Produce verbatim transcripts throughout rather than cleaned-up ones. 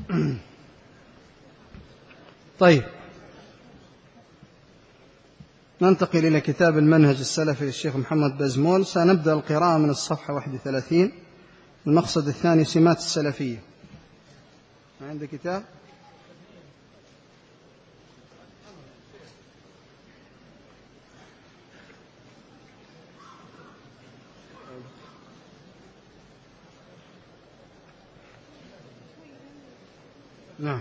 طيب، ننتقل إلى كتاب المنهج السلفي للشيخ محمد بازمول. سنبدأ القراءة من الصفحة واحد وثلاثين. المقصد الثاني سمات السلفية. ما عندك كتاب؟ نعم.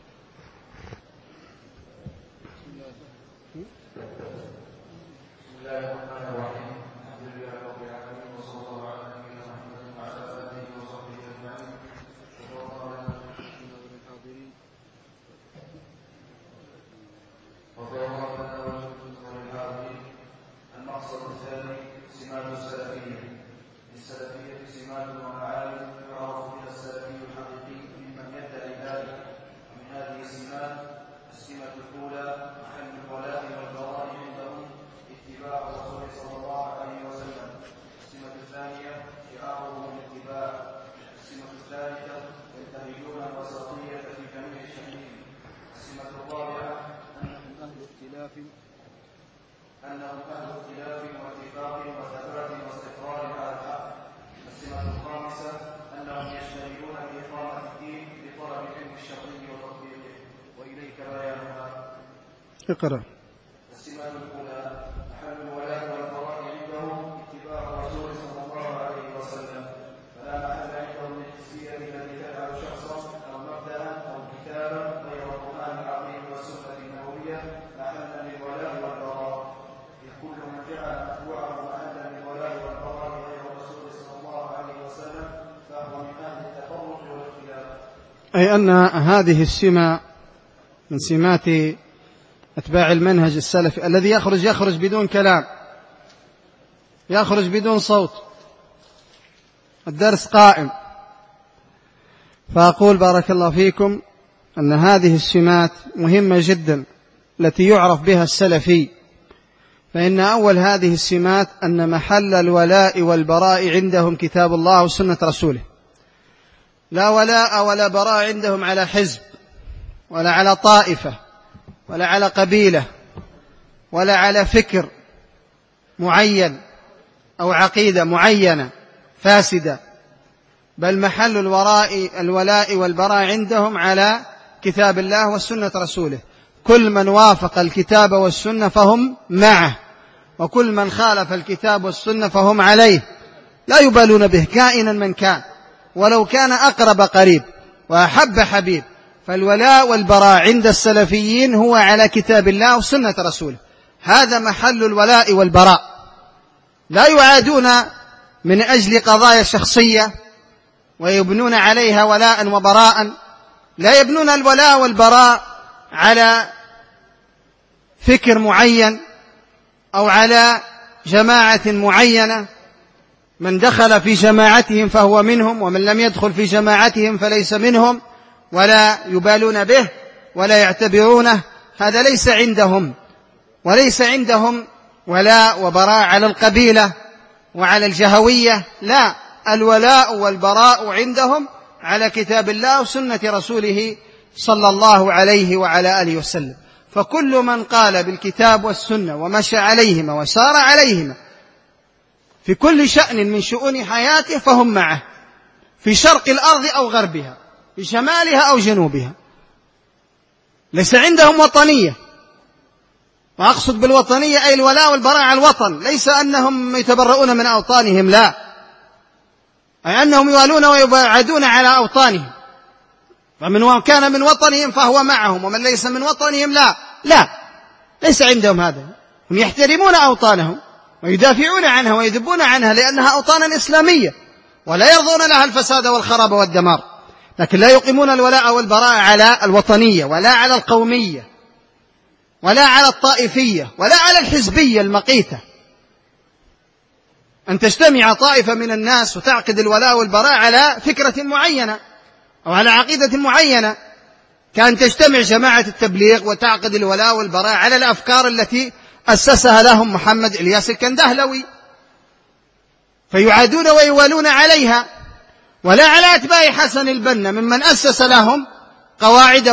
أنهم أهل اختلاف واتفاق وثبات واستقرار على الحق. السمة الخامسة أنهم يشتغلون بإقامة الدين بطلب العلم الشرعي وتطبيقه وإليك بيانها. اقرأ. السمة الأولى محل الولاء والبراء عندهم اتباع الرسول صلى الله عليه وسلم، فلا محل عندهم للحزبية التي تجعل شخصا أو مبدأ أو كتابا غير القرآن العظيم والسنة النبوية محلا للولاء والبراء. كل من جعل متبوعه محلا للولاء والبراء غير الرسول صلى الله عليه وسلم فهو من أهل التفرق والاختلاف. أي أن هذه السمة من سمات أتباع المنهج السلفي الذي يخرج يخرج بدون كلام، يخرج بدون صوت، الدرس قائم. فأقول بارك الله فيكم أن هذه السمات مهمة جدا التي يعرف بها السلفي. فإن أول هذه السمات أن محل الولاء والبراء عندهم كتاب الله وسنة رسوله. لا ولاء ولا براء عندهم على حزب ولا على طائفة ولا على قبيلة ولا على فكر معين أو عقيدة معينة فاسدة، بل محل الوراء الولاء والبراء عندهم على كتاب الله والسنة رسوله. كل من وافق الكتاب والسنة فهم معه، وكل من خالف الكتاب والسنة فهم عليه، لا يبالون به كائنا من كان، ولو كان أقرب قريب وأحب حبيب. فالولاء والبراء عند السلفيين هو على كتاب الله وسنة رسوله، هذا محل الولاء والبراء. لا يعادون من أجل قضايا شخصية ويبنون عليها ولاء وبراء، لا يبنون الولاء والبراء على فكر معين أو على جماعة معينة، من دخل في جماعتهم فهو منهم ومن لم يدخل في جماعتهم فليس منهم، ولا يبالون به ولا يعتبرونه. هذا ليس عندهم، وليس عندهم ولاء وبراء على القبيلة وعلى الجهوية، لا، الولاء والبراء عندهم على كتاب الله وسنة رسوله صلى الله عليه وعلى آله وسلم. فكل من قال بالكتاب والسنة ومشى عليهما وسار عليهما في كل شأن من شؤون حياته فهم معه، في شرق الأرض أو غربها، في شمالها أو جنوبها. ليس عندهم وطنية، وأقصد بالوطنية أي الولاء والبراء على الوطن، ليس أنهم يتبرؤون من أوطانهم، لا، أي أنهم يوالون ويبعدون على أوطانهم، فمن كان من وطنهم فهو معهم، ومن ليس من وطنهم لا لا ليس عندهم هذا. هم يحترمون أوطانهم ويدافعون عنها ويذبون عنها لأنها أوطانا إسلامية ولا يرضون لها الفساد والخراب والدمار، لكن لا يقيمون الولاء والبراء على الوطنية ولا على القومية ولا على الطائفية ولا على الحزبية المقيتة. أن تجتمع طائفة من الناس وتعقد الولاء والبراء على فكرة معينة أو على عقيدة معينة، كان تجتمع جماعة التبليغ وتعقد الولاء والبراء على الأفكار التي أسسها لهم محمد إلياس الكندهلوي، فيعادون ويوالون عليها، ولا على أتباع حسن البنا ممن أسس لهم قواعد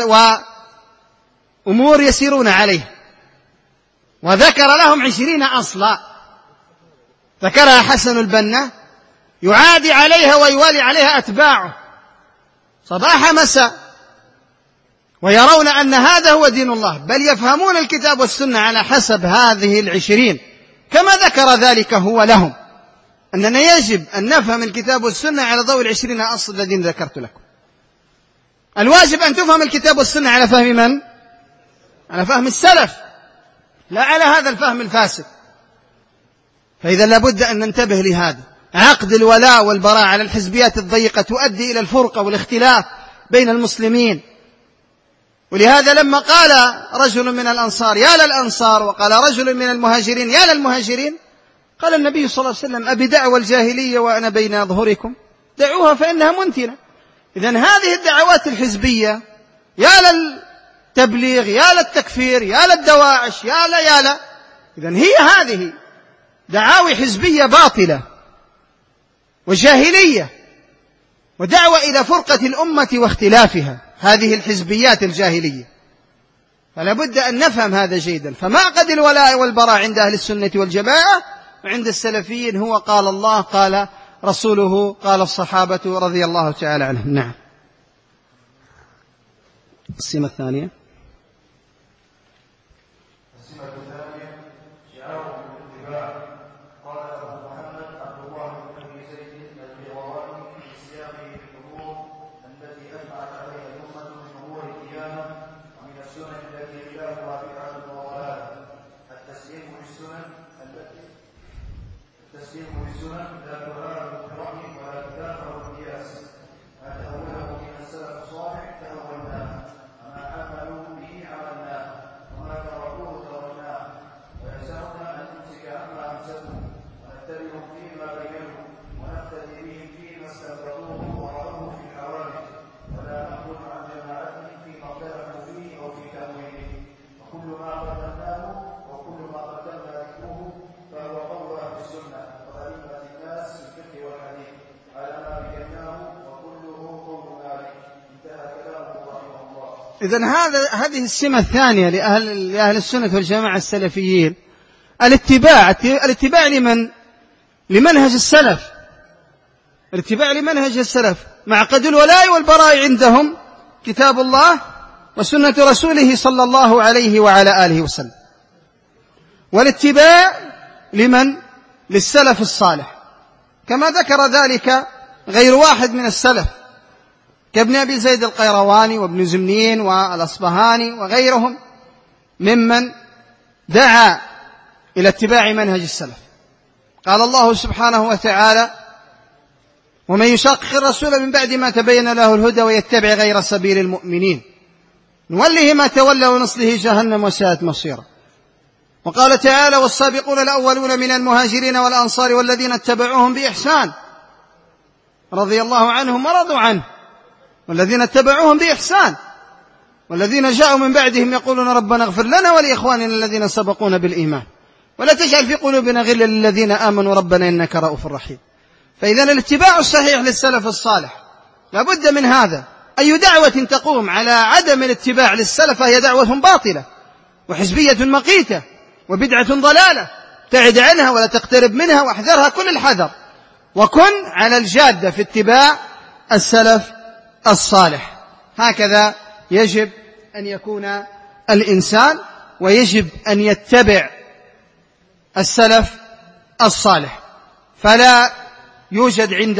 وأمور يسيرون عليه، وذكر لهم عشرين أصلا ذكرها حسن البنا يعادي عليها ويوالي عليها أتباعه صباح مساء، ويرون أن هذا هو دين الله، بل يفهمون الكتاب والسنة على حسب هذه العشرين، كما ذكر ذلك هو لهم، أننا يجب أن نفهم الكتاب والسنة على ضوء العشرين أصل الذين ذكرت لكم. الواجب أن تفهم الكتاب والسنة على فهم من؟ على فهم السلف، لا على هذا الفهم الفاسد. فإذا لابد أن ننتبه لهذا. عقد الولاء والبراء على الحزبيات الضيقة تؤدي إلى الفرقة والاختلاف بين المسلمين. ولهذا لما قال رجل من الأنصار يا للأنصار، وقال رجل من المهاجرين يا للمهاجرين، قال النبي صلى الله عليه وسلم أبي دعوى الجاهلية وأنا بين أظهركم، دعوها فإنها منتنة. إذن هذه الدعوات الحزبية يا للتبليغ يا للتكفير يا للدواعش يا لا يا لا، إذن هي هذه دعاوي حزبية باطلة وجاهلية ودعوة إلى فرقة الأمة واختلافها، هذه الحزبيات الجاهلية. فلا بد أن نفهم هذا جيدا. فمعقد الولاء والبراء عند أهل السنة والجماعة وعند السلفيين هو قال الله قال رسوله قال الصحابة رضي الله تعالى عنهم. نعم. السمة الثانية إذن هذا هذه السمة الثانية لأهل, لأهل السنة والجماعة السلفيين، الاتباع الاتباع لمن؟ لمنهج السلف، الاتباع لمنهج السلف. معقد الولاء والبراء عندهم كتاب الله وسنة رسوله صلى الله عليه وعلى آله وسلم. والاتباع لمن؟ للسلف الصالح، كما ذكر ذلك غير واحد من السلف كابن أبي زيد القيرواني وابن زمنين والأصبهاني وغيرهم ممن دعا إلى اتباع منهج السلف. قال الله سبحانه وتعالى ومن يشاقق الرسول من بعد ما تبين له الهدى ويتبع غير سبيل المؤمنين نوله ما تولى ونصله جهنم وساءت مصيرا. وقال تعالى والسابقون الأولون من المهاجرين والأنصار والذين اتبعوهم بإحسان رضي الله عنهم ورضوا عنه والذين اتبعوهم بإحسان والذين جاءوا من بعدهم يقولون ربنا اغفر لنا ولإخواننا الذين سبقونا بالإيمان ولا تجعل في قلوبنا غلا للذين آمنوا ربنا إنك رؤوف رحيم. فإذا الاتباع الصحيح للسلف الصالح لابد من هذا. أي دعوة تقوم على عدم الاتباع للسلف هي دعوة باطلة وحزبية مقيتة وبدعة ضلالة، تعد عنها ولا تقترب منها واحذرها كل الحذر، وكن على الجادة في اتباع السلف الصالح. هكذا يجب أن يكون الإنسان، ويجب أن يتبع السلف الصالح. فلا يوجد عند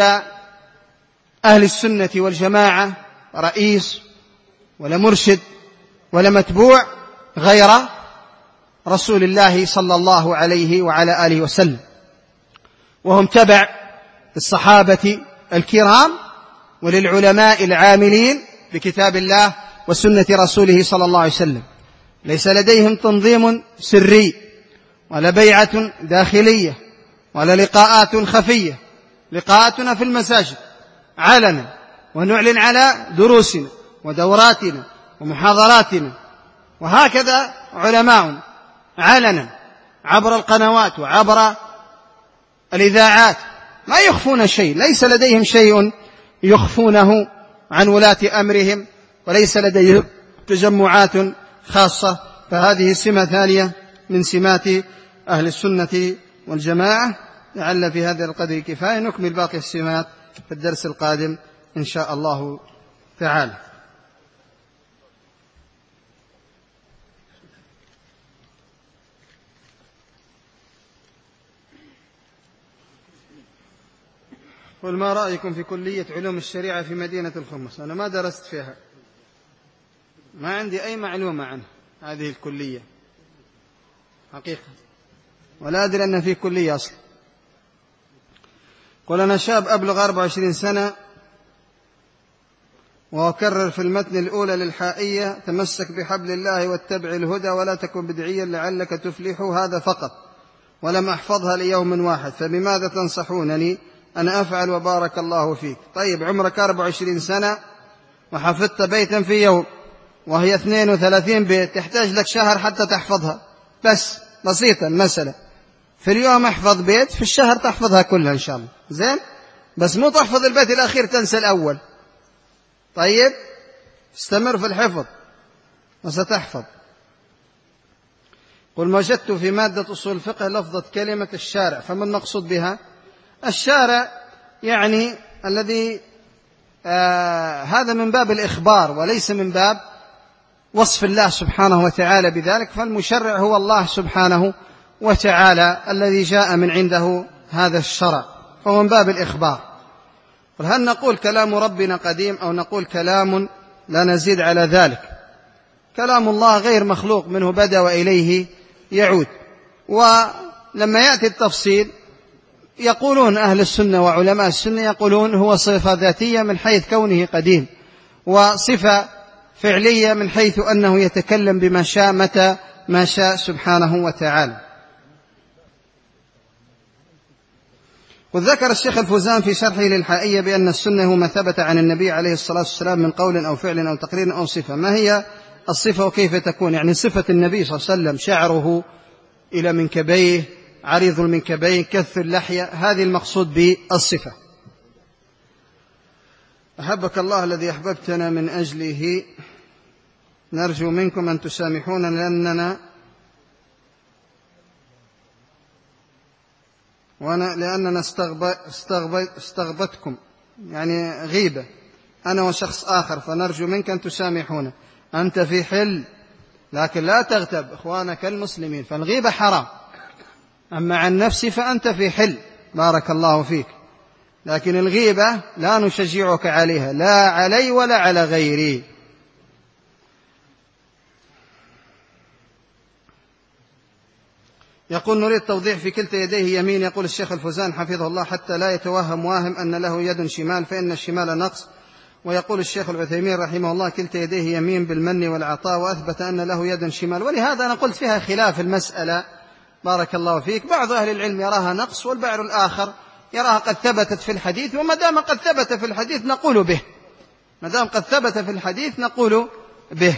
أهل السنة والجماعة رئيس ولا مرشد ولا متبوع غير رسول الله صلى الله عليه وعلى آله وسلم، وهم تبع الصحابة الكرام وللعلماء العاملين بكتاب الله وسنة رسوله صلى الله عليه وسلم. ليس لديهم تنظيم سري ولا بيعة داخلية ولا لقاءات خفية. لقاءاتنا في المساجد علنا، ونعلن على دروسنا ودوراتنا ومحاضراتنا، وهكذا علماء علنا عبر القنوات وعبر الإذاعات، ما يخفون شيء، ليس لديهم شيء يخفونه عن ولاة أمرهم وليس لديه تجمعات خاصة، فهذه سمة ثانية من سمات أهل السنة والجماعة. لعل في هذا القدر كفاية، نكمل باقي السمات في الدرس القادم إن شاء الله تعالى. قل ما رأيكم في كلية علوم الشريعة في مدينة الخمس؟ أنا ما درست فيها، ما عندي أي معلومة عن هذه الكلية حقيقة، ولا أدري أن في كلية أصلا. قل أنا شاب أبلغ أربع وعشرين سنة، وأكرر في المتن الأولى للحائية: تمسك بحبل الله واتبع الهدى ولا تكن بدعيا لعلك تفلح، هذا فقط، ولم أحفظها ليوم واحد، فبماذا تنصحونني أن أفعل وبارك الله فيك؟ طيب، عمرك أربع وعشرين سنة وحفظت بيتا في يوم، وهي اثنين وثلاثين بيت، تحتاج لك شهر حتى تحفظها، بس بسيطة المسألة. في اليوم احفظ بيت، في الشهر تحفظها كلها إن شاء الله. زين، بس مو تحفظ البيت الأخير تنسى الأول. طيب، استمر في الحفظ وستحفظ. قل ما وجدت في مادة أصول الفقه لفظة كلمة الشارع، فما المقصود بها؟ الشارع يعني الذي آه هذا من باب الإخبار وليس من باب وصف الله سبحانه وتعالى بذلك، فالمشرع هو الله سبحانه وتعالى الذي جاء من عنده هذا الشرع، فهو من باب الإخبار. هل نقول كلام ربنا قديم أو نقول كلام لا نزيد على ذلك؟ كلام الله غير مخلوق، منه بدأ وإليه يعود. ولما يأتي التفصيل يقولون أهل السنة وعلماء السنة يقولون هو صفة ذاتية من حيث كونه قديم، وصفة فعلية من حيث أنه يتكلم بما شاء متى ما شاء سبحانه وتعالى. وذكر الشيخ الفوزان في شرحه للحائية بأن السنة هو ما ثبت عن النبي عليه الصلاة والسلام من قول أو فعل أو تقرير أو صفة. ما هي الصفة وكيف تكون؟ يعني صفة النبي صلى الله عليه وسلم شعره إلى منكبيه، عريض المنكبين، كث اللحية، هذه المقصود بالصفة. أحبك الله الذي أحببتنا من أجله، نرجو منكم أن تسامحونا لأننا وأنا لأننا استغبتكم، يعني غيبة أنا وشخص آخر، فنرجو منك أن تسامحونا. أنت في حل، لكن لا تغتب إخوانك المسلمين، فالغيبة حرام. أما عن نفسي فأنت في حل، بارك الله فيك، لكن الغيبة لا نشجعك عليها، لا علي ولا على غيري. يقول نريد توضيح في كلتا يديه يمين. يقول الشيخ الفوزان حفظه الله حتى لا يتوهم واهم أن له يد شمال، فإن الشمال نقص. ويقول الشيخ العثيمين رحمه الله كلتا يديه يمين بالمن والعطاء، وأثبت أن له يد شمال. ولهذا أنا قلت فيها خلاف المسألة، بارك الله فيك. بعض أهل العلم يراها نقص، والبعض الآخر يراها قد ثبتت في الحديث، وما دام قد ثبت في الحديث نقول به، ما دام قد ثبت في الحديث نقول به.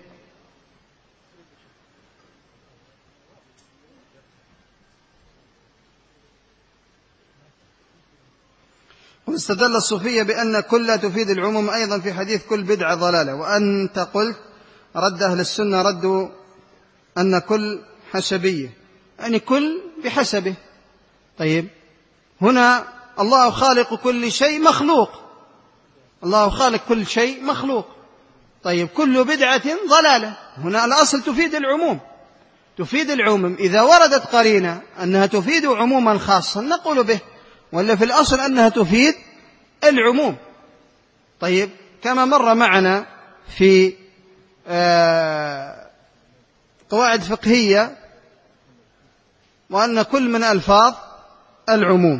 واستدل الصوفية بأن كل تفيد العموم أيضا في حديث كل بدعة ضلالة، وأنت قلت رد أهل السنة ردوا أن كل حسبية، يعني كل بحسبه. طيب، هنا الله خالق كل شيء مخلوق، الله خالق كل شيء مخلوق. طيب، كل بدعة ضلالة، هنا الأصل تفيد العموم، تفيد العموم. إذا وردت قرينة أنها تفيد عموما خاصا نقول به، ولا في الأصل أنها تفيد العموم. طيب، كما مر معنا في قواعد فقهية، وأن كل من ألفاظ العموم.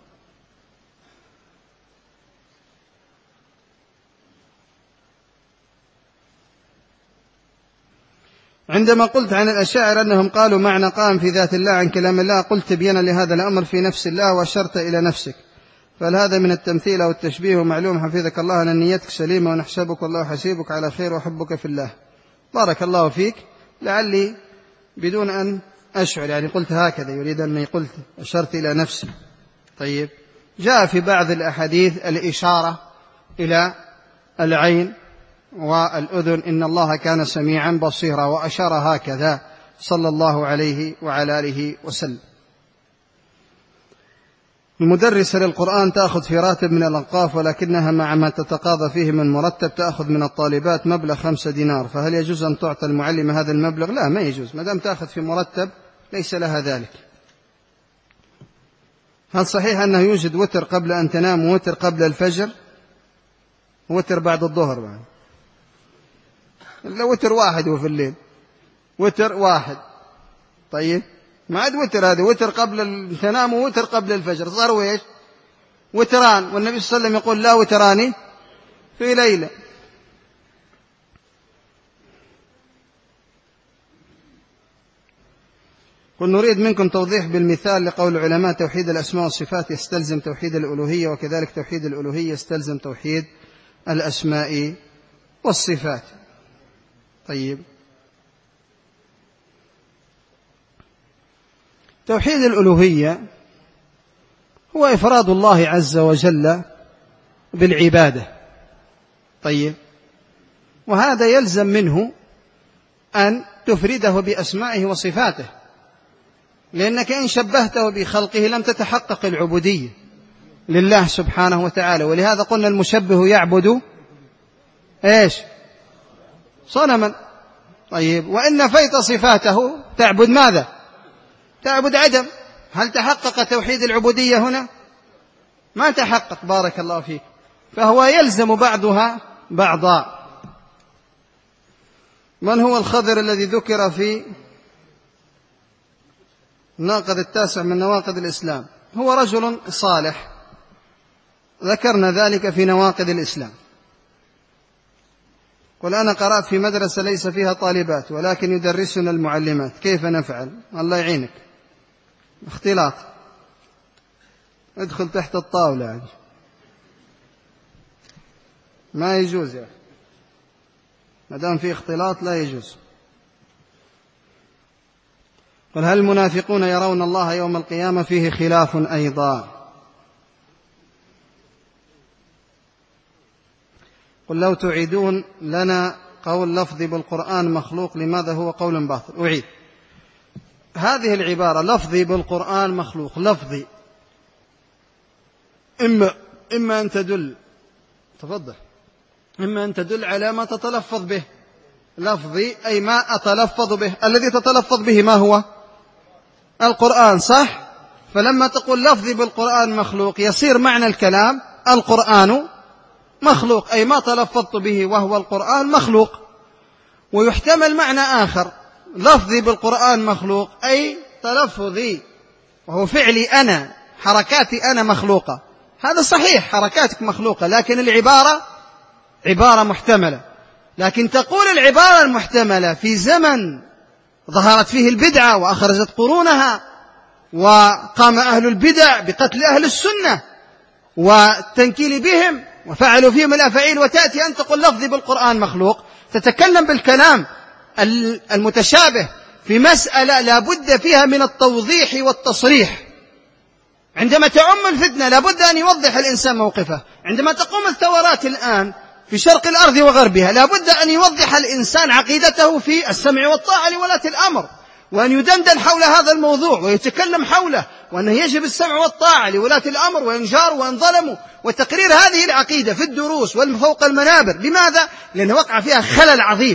عندما قلت عن الأشاعرة أنهم قالوا معنى قام في ذات الله عن كلام الله، قلت تبينا لهذا الأمر في نفس الله وأشرت إلى نفسك، فهل هذا من التمثيل أو التشبيه؟ ومعلوم حفظك الله أن نيتك سليمة ونحسبك والله حسيبك على خير وحبك في الله. بارك الله فيك. لعلي بدون أن أشعر يعني قلت هكذا، يريد أني قلت أشرت إلى نفسي. طيب، جاء في بعض الأحاديث الإشارة إلى العين والأذن إن الله كان سميعا بصيرا، وأشار هكذا صلى الله عليه وعلى آله وسلم. المدرسة للقرآن تأخذ في راتب من الأوقاف، ولكنها مع ما تتقاضى فيه من مرتب تأخذ من الطالبات مبلغ خمسة دينار، فهل يجوز أن تعطى المعلمة هذا المبلغ؟ لا، ما يجوز، ما دام تأخذ في مرتب ليس لها ذلك. هل صحيح أنه يوجد وتر قبل أن تنام ووتر قبل الفجر ووتر بعد الظهر؟ بعد إلا وتر واحد هو في الليل، وتر واحد. طيب ما عاد وتر، هذا وتر قبل تنام ووتر قبل الفجر، صاروا ايش؟ وتران. والنبي صلى الله عليه وسلم يقول لا وتران في ليلة. قل نريد منكم توضيح بالمثال لقول العلماء توحيد الأسماء والصفات يستلزم توحيد الألوهية، وكذلك توحيد الألوهية يستلزم توحيد الأسماء والصفات. طيب، توحيد الألوهية هو إفراد الله عز وجل بالعبادة. طيب، وهذا يلزم منه أن تفرده بأسمائه وصفاته، لأنك إن شبهته بخلقه لم تتحقق العبودية لله سبحانه وتعالى. ولهذا قلنا المشبه يعبد إيش؟ صنما. طيب، وإن نفيت صفاته تعبد ماذا؟ تعبد عدم. هل تحقق توحيد العبودية هنا؟ ما تحقق، بارك الله فيك. فهو يلزم بعضها بعضا. من هو الخضر الذي ذكر في الناقض التاسع من نواقض الإسلام؟ هو رجل صالح، ذكرنا ذلك في نواقض الإسلام. قل أنا قرأت في مدرسة ليس فيها طالبات ولكن يدرسنا المعلمات، كيف نفعل؟ الله يعينك، اختلاط، ادخل تحت الطاولة يعني. ما يجوز يا أخي، ما دام في اختلاط لا يجوز. قل هل المنافقون يرون الله يوم القيامة؟ فيه خلاف أيضا. قل لو تعيدون لنا قول لفظي بالقرآن مخلوق لماذا هو قول باطل؟ أعيد هذه العبارة، لفظي بالقرآن مخلوق. لفظي إما, إما أن تدل تفضل إما أن تدل على ما تتلفظ به. لفظي أي ما أتلفظ به، الذي تتلفظ به ما هو؟ القرآن، صح؟ فلما تقول لفظي بالقرآن مخلوق يصير معنى الكلام القرآن مخلوق، أي ما تلفظت به وهو القرآن مخلوق. ويحتمل معنى آخر، لفظي بالقرآن مخلوق أي تلفظي وهو فعلي أنا، حركاتي أنا مخلوقة. هذا صحيح، حركاتك مخلوقة، لكن العبارة عبارة محتملة. لكن تقول العبارة المحتملة في زمن ظهرت فيه البدعة وأخرجت قرونها، وقام أهل البدع بقتل أهل السنة والتنكيل بهم وفعلوا فيهم الأفعيل، وتأتي أن تقول لفظي بالقرآن مخلوق، تتكلم بالكلام المتشابه في مسألة لا بد فيها من التوضيح والتصريح. عندما تعم الفتنة لا بد أن يوضح الإنسان موقفه. عندما تقوم الثورات الآن في شرق الأرض وغربها لا بد أن يوضح الإنسان عقيدته في السمع والطاعة لولاة الأمر، وأن يدندن حول هذا الموضوع ويتكلم حوله، وأنه يجب السمع والطاعة لولاة الأمر وإن جاروا وإن ظلموا، وتقرير هذه العقيدة في الدروس وفوق المنابر. لماذا؟ لأنه وقع فيها خلل عظيم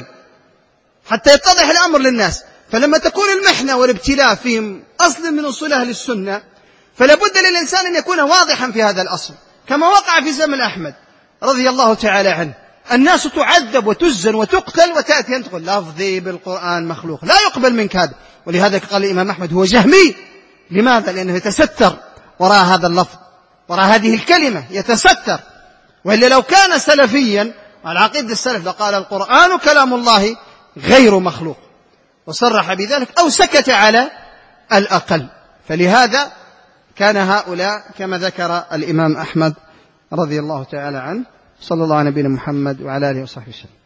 حتى يتضح الأمر للناس. فلما تكون المحنة والابتلاء في أصل من أصول أهل السنة فلا بد للإنسان أن يكون واضحا في هذا الأصل، كما وقع في زمن أحمد رضي الله تعالى عنه. الناس تعذب وتزن وتقتل، وتأتي أن تقول لفظي بالقرآن مخلوق، لا يقبل منك هذا. ولهذا قال الإمام أحمد هو جهمي. لماذا؟ لأنه يتستر وراء هذا اللفظ، وراء هذه الكلمة يتستر. وإلا لو كان سلفيا على عقيدة السلف لقال القرآن كلام الله غير مخلوق، وصرح بذلك أو سكت على الأقل. فلهذا كان هؤلاء كما ذكر الإمام أحمد رضي الله تعالى عنه. صلى الله على نبينا محمد وعلى آله وصحبه وسلم.